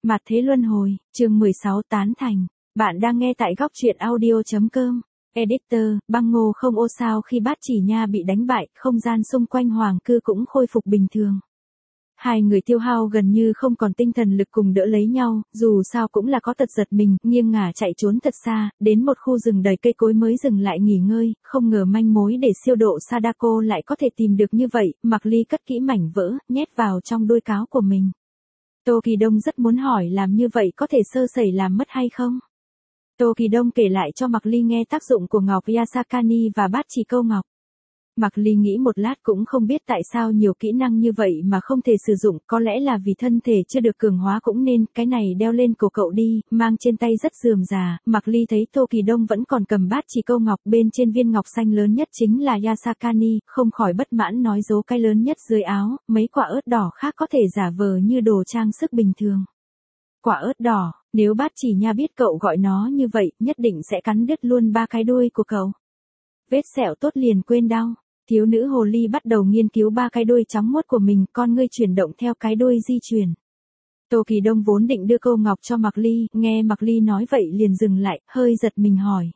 Mặt thế luân hồi, chương 16 tán thành. Bạn đang nghe tại góc truyện audio.com. Editor, băng ngô không ô sao khi Bát Chỉ Nha bị đánh bại, không gian xung quanh hoàng cư cũng khôi phục bình thường. Hai người tiêu hao gần như không còn tinh thần lực cùng đỡ lấy nhau, dù sao cũng là có tật giật mình, nghiêng ngả chạy trốn thật xa, đến một khu rừng đầy cây cối mới dừng lại nghỉ ngơi, không ngờ manh mối để siêu độ Sadako lại có thể tìm được như vậy, Mạc Ly cất kỹ mảnh vỡ, nhét vào trong đuôi cáo của mình. Tô Kỳ Đông rất muốn hỏi làm như vậy có thể sơ sẩy làm mất hay không? Tô Kỳ Đông kể lại cho Mạc Ly nghe tác dụng của ngọc Yasakani và bát chỉ câu ngọc. Mạc Ly nghĩ một lát cũng không biết tại sao nhiều kỹ năng như vậy mà không thể sử dụng, có lẽ là vì thân thể chưa được cường hóa cũng nên, cái này đeo lên cổ cậu đi, mang trên tay rất rườm rà. Mạc Ly thấy Tô Kỳ Đông vẫn còn cầm bát chỉ câu ngọc, bên trên viên ngọc xanh lớn nhất chính là Yasakani, không khỏi bất mãn nói dấu cái lớn nhất dưới áo, mấy quả ớt đỏ khác có thể giả vờ như đồ trang sức bình thường. Quả ớt đỏ, nếu Bát Chỉ Nha biết cậu gọi nó như vậy, nhất định sẽ cắn đứt luôn ba cái đuôi của cậu. Vết sẹo tốt liền quên đau. Thiếu nữ hồ ly bắt đầu nghiên cứu ba cái đuôi trắng muốt của mình, con ngươi chuyển động theo cái đuôi di chuyển. Tô Kỳ Đông vốn định đưa câu ngọc cho Mạc Ly, nghe Mạc Ly nói vậy liền dừng lại, hơi giật mình hỏi.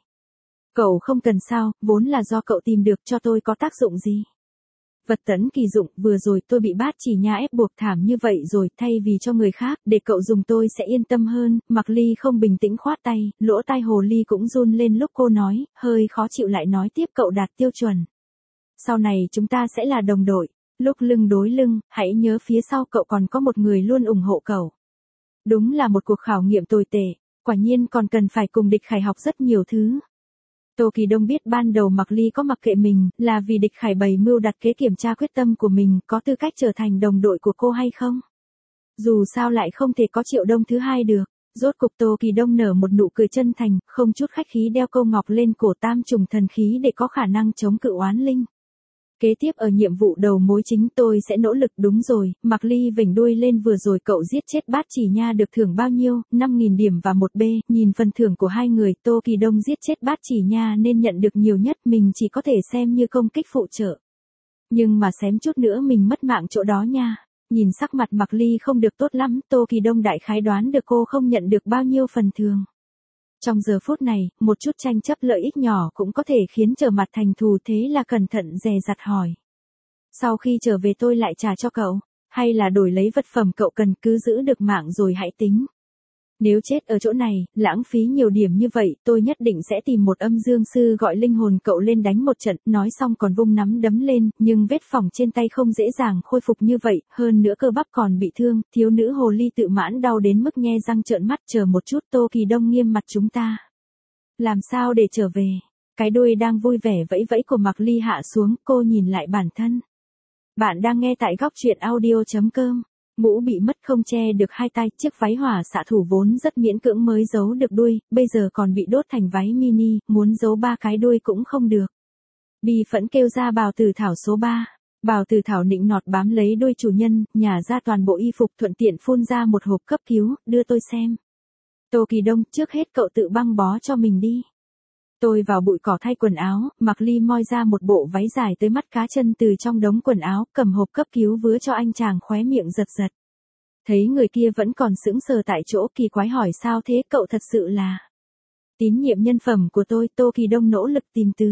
Cậu không cần sao, vốn là do cậu tìm được, cho tôi có tác dụng gì? Vật tấn kỳ dụng, vừa rồi tôi bị Bát Chỉ Nha ép buộc thảm như vậy rồi, thay vì cho người khác, để cậu dùng tôi sẽ yên tâm hơn. Mạc Ly không bình tĩnh khoát tay, lỗ tai hồ ly cũng run lên lúc cô nói, hơi khó chịu lại nói tiếp cậu đạt tiêu chuẩn. Sau này chúng ta sẽ là đồng đội, lúc lưng đối lưng, hãy nhớ phía sau cậu còn có một người luôn ủng hộ cậu. Đúng là một cuộc khảo nghiệm tồi tệ, quả nhiên còn cần phải cùng Địch Khải học rất nhiều thứ. Tô Kỳ Đông biết ban đầu Mạc Ly có mặc kệ mình, là vì Địch Khải bày mưu đặt kế kiểm tra quyết tâm của mình, có tư cách trở thành đồng đội của cô hay không. Dù sao lại không thể có Triệu Đông thứ hai được. Rốt cục Tô Kỳ Đông nở một nụ cười chân thành, không chút khách khí đeo câu ngọc lên cổ tam trùng thần khí để có khả năng chống cự oán linh. Kế tiếp ở nhiệm vụ đầu mối chính tôi sẽ nỗ lực. Đúng rồi, Mạc Ly vểnh đuôi lên, vừa rồi cậu giết chết Bát Chỉ Nha được thưởng bao nhiêu, 5.000 điểm và 1 B, nhìn phần thưởng của hai người, Tô Kỳ Đông giết chết Bát Chỉ Nha nên nhận được nhiều nhất, mình chỉ có thể xem như công kích phụ trợ. Nhưng mà xém chút nữa mình mất mạng chỗ đó nha. Nhìn sắc mặt Mạc Ly không được tốt lắm, Tô Kỳ Đông đại khái đoán được cô không nhận được bao nhiêu phần thưởng. Trong giờ phút này, một chút tranh chấp lợi ích nhỏ cũng có thể khiến trở mặt thành thù, thế là cẩn thận dè dặt hỏi. Sau khi trở về tôi lại trả cho cậu, hay là đổi lấy vật phẩm cậu cần, cứ giữ được mạng rồi hãy tính. Nếu chết ở chỗ này, lãng phí nhiều điểm như vậy, tôi nhất định sẽ tìm một âm dương sư gọi linh hồn cậu lên đánh một trận, nói xong còn vung nắm đấm lên, nhưng vết phỏng trên tay không dễ dàng khôi phục như vậy, hơn nữa cơ bắp còn bị thương, thiếu nữ hồ ly tự mãn đau đến mức nhe răng trợn mắt. Chờ một chút, Tô Kỳ Đông nghiêm mặt, chúng ta làm sao để trở về? Cái đuôi đang vui vẻ vẫy vẫy của Mạc Ly hạ xuống, cô nhìn lại bản thân. Bạn đang nghe tại góc truyện audio.com. Mũ bị mất không che được hai tay, chiếc váy hỏa xạ thủ vốn rất miễn cưỡng mới giấu được đuôi, bây giờ còn bị đốt thành váy mini, muốn giấu ba cái đuôi cũng không được. Bi phẫn kêu ra Bào Tử Thảo số 3. Bào Tử Thảo nịnh nọt bám lấy đuôi chủ nhân, nhả ra toàn bộ y phục, thuận tiện phun ra một hộp cấp cứu, đưa tôi xem. Tô Kỳ Đông, trước hết cậu tự băng bó cho mình đi. Tôi vào bụi cỏ thay quần áo, Mạc Ly moi ra một bộ váy dài tới mắt cá chân từ trong đống quần áo, cầm hộp cấp cứu vứa cho anh chàng, khóe miệng giật giật. Thấy người kia vẫn còn sững sờ tại chỗ, kỳ quái hỏi sao thế, cậu thật sự là tín nhiệm nhân phẩm của tôi. Tô Kỳ Đông nỗ lực tìm từ.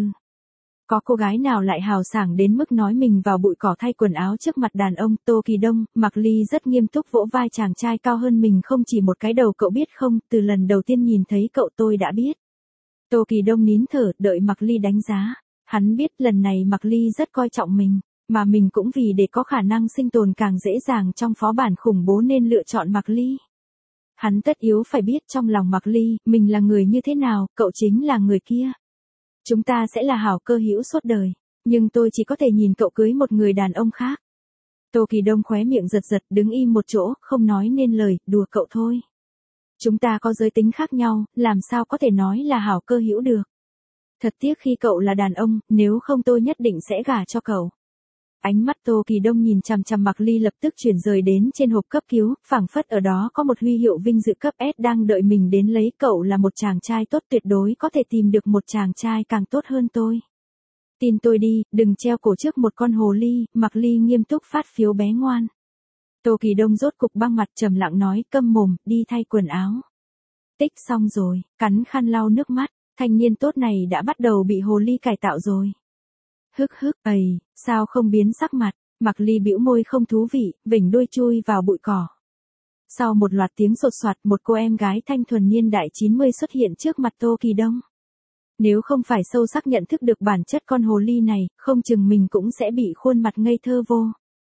Có cô gái nào lại hào sảng đến mức nói mình vào bụi cỏ thay quần áo trước mặt đàn ông. Tô Kỳ Đông, Mạc Ly rất nghiêm túc vỗ vai chàng trai cao hơn mình không chỉ một cái đầu, cậu biết không, từ lần đầu tiên nhìn thấy cậu tôi đã biết. Tô Kỳ Đông nín thở, đợi Mạc Ly đánh giá. Hắn biết lần này Mạc Ly rất coi trọng mình, mà mình cũng vì để có khả năng sinh tồn càng dễ dàng trong phó bản khủng bố nên lựa chọn Mạc Ly. Hắn tất yếu phải biết trong lòng Mạc Ly, mình là người như thế nào, cậu chính là người kia. Chúng ta sẽ là hảo cơ hữu suốt đời, nhưng tôi chỉ có thể nhìn cậu cưới một người đàn ông khác. Tô Kỳ Đông khóe miệng giật giật, đứng im một chỗ, không nói nên lời, đùa cậu thôi. Chúng ta có giới tính khác nhau, làm sao có thể nói là hảo cơ hữu được. Thật tiếc khi cậu là đàn ông, nếu không tôi nhất định sẽ gả cho cậu. Ánh mắt Tô Kỳ Đông nhìn chằm chằm Mạc Ly lập tức chuyển rời đến trên hộp cấp cứu, phảng phất ở đó có một huy hiệu vinh dự cấp S đang đợi mình đến lấy. Cậu là một chàng trai tốt, tuyệt đối có thể tìm được một chàng trai càng tốt hơn tôi. Tin tôi đi, đừng treo cổ trước một con hồ ly. Mạc Ly nghiêm túc phát phiếu bé ngoan. Tô Kỳ Đông rốt cục băng mặt trầm lặng nói, câm mồm, đi thay quần áo. Tích xong rồi, cắn khăn lau nước mắt, thanh niên tốt này đã bắt đầu bị hồ ly cải tạo rồi. Hức hức, sao không biến sắc mặt, Mạc Ly bĩu môi không thú vị, vểnh đuôi chui vào bụi cỏ. Sau một loạt tiếng sột soạt, một cô em gái thanh thuần niên đại 90 xuất hiện trước mặt Tô Kỳ Đông. Nếu không phải sâu sắc nhận thức được bản chất con hồ ly này, không chừng mình cũng sẽ bị khuôn mặt ngây thơ vô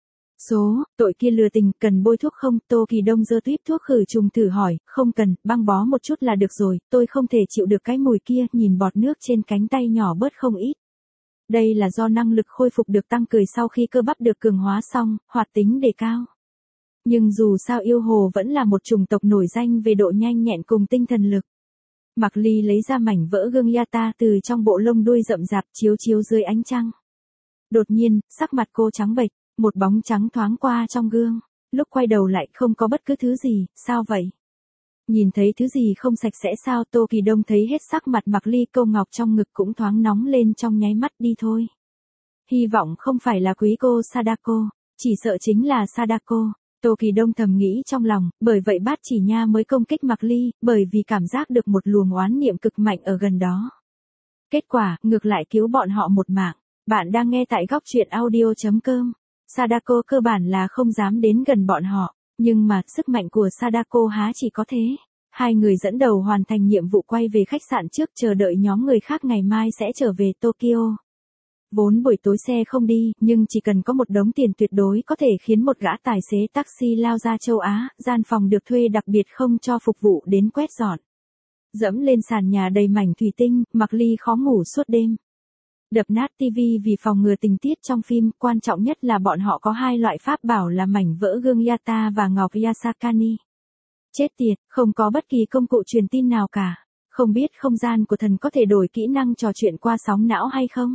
tội kia lừa tình, cần bôi thuốc không? Tô Kỳ Đông giơ tuýp thuốc khử trùng thử hỏi, không cần, băng bó một chút là được rồi, tôi không thể chịu được cái mùi kia, nhìn bọt nước trên cánh tay nhỏ bớt không ít. Đây là do năng lực khôi phục được tăng cường sau khi cơ bắp được cường hóa xong, hoạt tính đề cao. Nhưng dù sao yêu hồ vẫn là một chủng tộc nổi danh về độ nhanh nhẹn cùng tinh thần lực. Mạc Ly lấy ra mảnh vỡ gương Yata từ trong bộ lông đuôi rậm rạp chiếu chiếu dưới ánh trăng. Đột nhiên, sắc mặt cô trắng bệch, một bóng trắng thoáng qua trong gương. Lúc quay đầu lại không có bất cứ thứ gì, sao vậy? Nhìn thấy thứ gì không sạch sẽ sao? Tô Kỳ Đông thấy hết sắc mặt Mạc Ly, câu ngọc trong ngực cũng thoáng nóng lên trong nháy mắt. Đi thôi. Hy vọng không phải là quý cô Sadako, chỉ sợ chính là Sadako. Tô Kỳ Đông thầm nghĩ trong lòng, bởi vậy Bát Chỉ Nha mới công kích Mạc Ly, bởi vì cảm giác được một luồng oán niệm cực mạnh ở gần đó. Kết quả, ngược lại cứu bọn họ một mạng. Bạn đang nghe tại góc truyện audio.com. Sadako cơ bản là không dám đến gần bọn họ, nhưng mà sức mạnh của Sadako há chỉ có thế. Hai người dẫn đầu hoàn thành nhiệm vụ quay về khách sạn trước, chờ đợi nhóm người khác ngày mai sẽ trở về Tokyo. Vốn buổi tối xe không đi, nhưng chỉ cần có một đống tiền tuyệt đối có thể khiến một gã tài xế taxi lao ra châu Á, gian phòng được thuê đặc biệt không cho phục vụ đến quét dọn. Dẫm lên sàn nhà đầy mảnh thủy tinh, Mạc Ly khó ngủ suốt đêm. Đập nát tivi vì phòng ngừa tình tiết trong phim, quan trọng nhất là bọn họ có hai loại pháp bảo là mảnh vỡ gương Yata và ngọc Yasakani. Chết tiệt, không có bất kỳ công cụ truyền tin nào cả. Không biết không gian của thần có thể đổi kỹ năng trò chuyện qua sóng não hay không?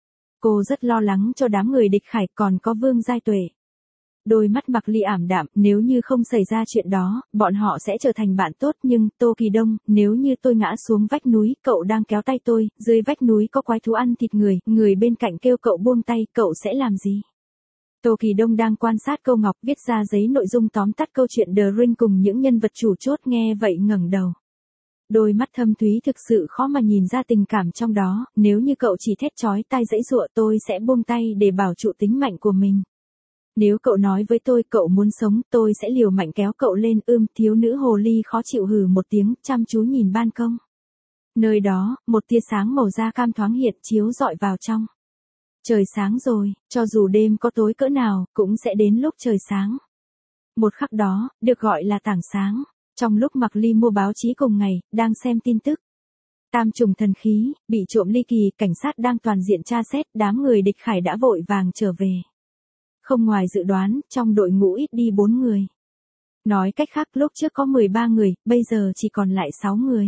Cô rất lo lắng cho đám người địch khải, còn có Vương Giai Tuệ. Đôi mắt Mạc Ly ảm đạm, nếu như không xảy ra chuyện đó, bọn họ sẽ trở thành bạn tốt, nhưng, Tô Kỳ Đông, nếu như tôi ngã xuống vách núi, cậu đang kéo tay tôi, dưới vách núi có quái thú ăn thịt người, người bên cạnh kêu cậu buông tay, cậu sẽ làm gì? Tô Kỳ Đông đang quan sát câu ngọc, viết ra giấy nội dung tóm tắt câu chuyện The Ring cùng những nhân vật chủ chốt, nghe vậy ngẩng đầu. Đôi mắt thâm thúy thực sự khó mà nhìn ra tình cảm trong đó, nếu như cậu chỉ thét chói tai giãy giụa, tôi sẽ buông tay để bảo trụ tính mạnh của mình. Nếu cậu nói với tôi cậu muốn sống, tôi sẽ liều mạnh kéo cậu lên. Thiếu nữ hồ ly khó chịu hừ một tiếng, chăm chú nhìn ban công. Nơi đó, một tia sáng màu da cam thoáng hiện chiếu rọi vào trong. Trời sáng rồi, cho dù đêm có tối cỡ nào, cũng sẽ đến lúc trời sáng. Một khắc đó, được gọi là tảng sáng. Trong lúc Mạc Ly mua báo chí cùng ngày, đang xem tin tức. Tam trùng thần khí, bị trộm ly kỳ, cảnh sát đang toàn diện tra xét, đám người địch khải đã vội vàng trở về. Không ngoài dự đoán, trong đội ngũ ít đi 4 người. Nói cách khác, lúc trước có 13 người, bây giờ chỉ còn lại 6 người.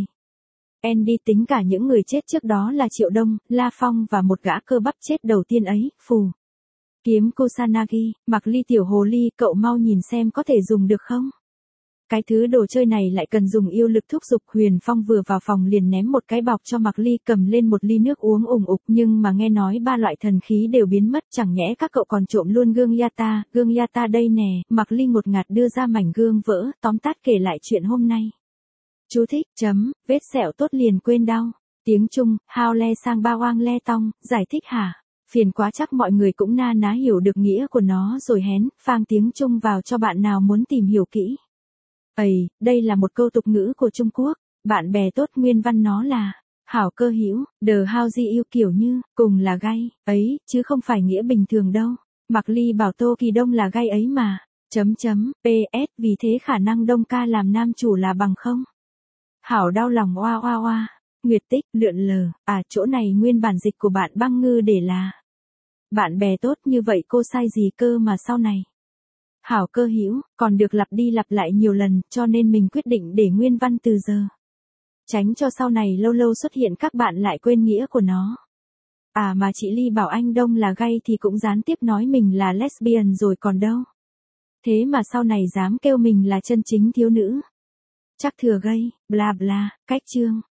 Andy tính cả những người chết trước đó là Triệu Đông, La Phong và một gã cơ bắp chết đầu tiên ấy, phù. Kiếm Kusanagi, Mạc Ly tiểu hồ ly, cậu mau nhìn xem có thể dùng được không? Cái thứ đồ chơi này lại cần dùng yêu lực thúc giục. Huyền Phong vừa vào phòng liền ném một cái bọc cho Mạc Ly, cầm lên một ly nước uống ủng ục, nhưng mà nghe nói 3 loại thần khí đều biến mất, chẳng nhẽ các cậu còn trộm luôn gương Yata đây nè. Mạc Ly ngột ngạt đưa ra mảnh gương vỡ, tóm tắt kể lại chuyện hôm nay. Chú thích, vết sẹo tốt liền quên đau. Tiếng Trung, hao le sang ba oang le tong, giải thích hả? Phiền quá, chắc mọi người cũng na ná hiểu được nghĩa của nó rồi hén, phang tiếng Trung vào cho bạn nào muốn tìm hiểu kỹ. Đây là một câu tục ngữ của Trung Quốc, bạn bè tốt nguyên văn nó là hảo cơ hữu, the how di yêu, kiểu như cùng là gay ấy, chứ không phải nghĩa bình thường đâu. Mạc Ly bảo Tô Kỳ Đông là gay ấy mà. PS, vì thế khả năng Đông ca làm nam chủ là bằng không. Hảo đau lòng oa oa oa. Nguyệt Tích, lượn lờ, chỗ này nguyên bản dịch của bạn Băng Ngư để là bạn bè tốt, như vậy cô sai gì cơ mà sau này. Hảo cơ hữu, còn được lặp đi lặp lại nhiều lần, cho nên mình quyết định để nguyên văn từ giờ. Tránh cho sau này lâu lâu xuất hiện các bạn lại quên nghĩa của nó. Mà chị Ly bảo anh Đông là gay thì cũng gián tiếp nói mình là lesbian rồi còn đâu. Thế mà sau này dám kêu mình là chân chính thiếu nữ. Chắc thừa gay, bla bla, cách chương.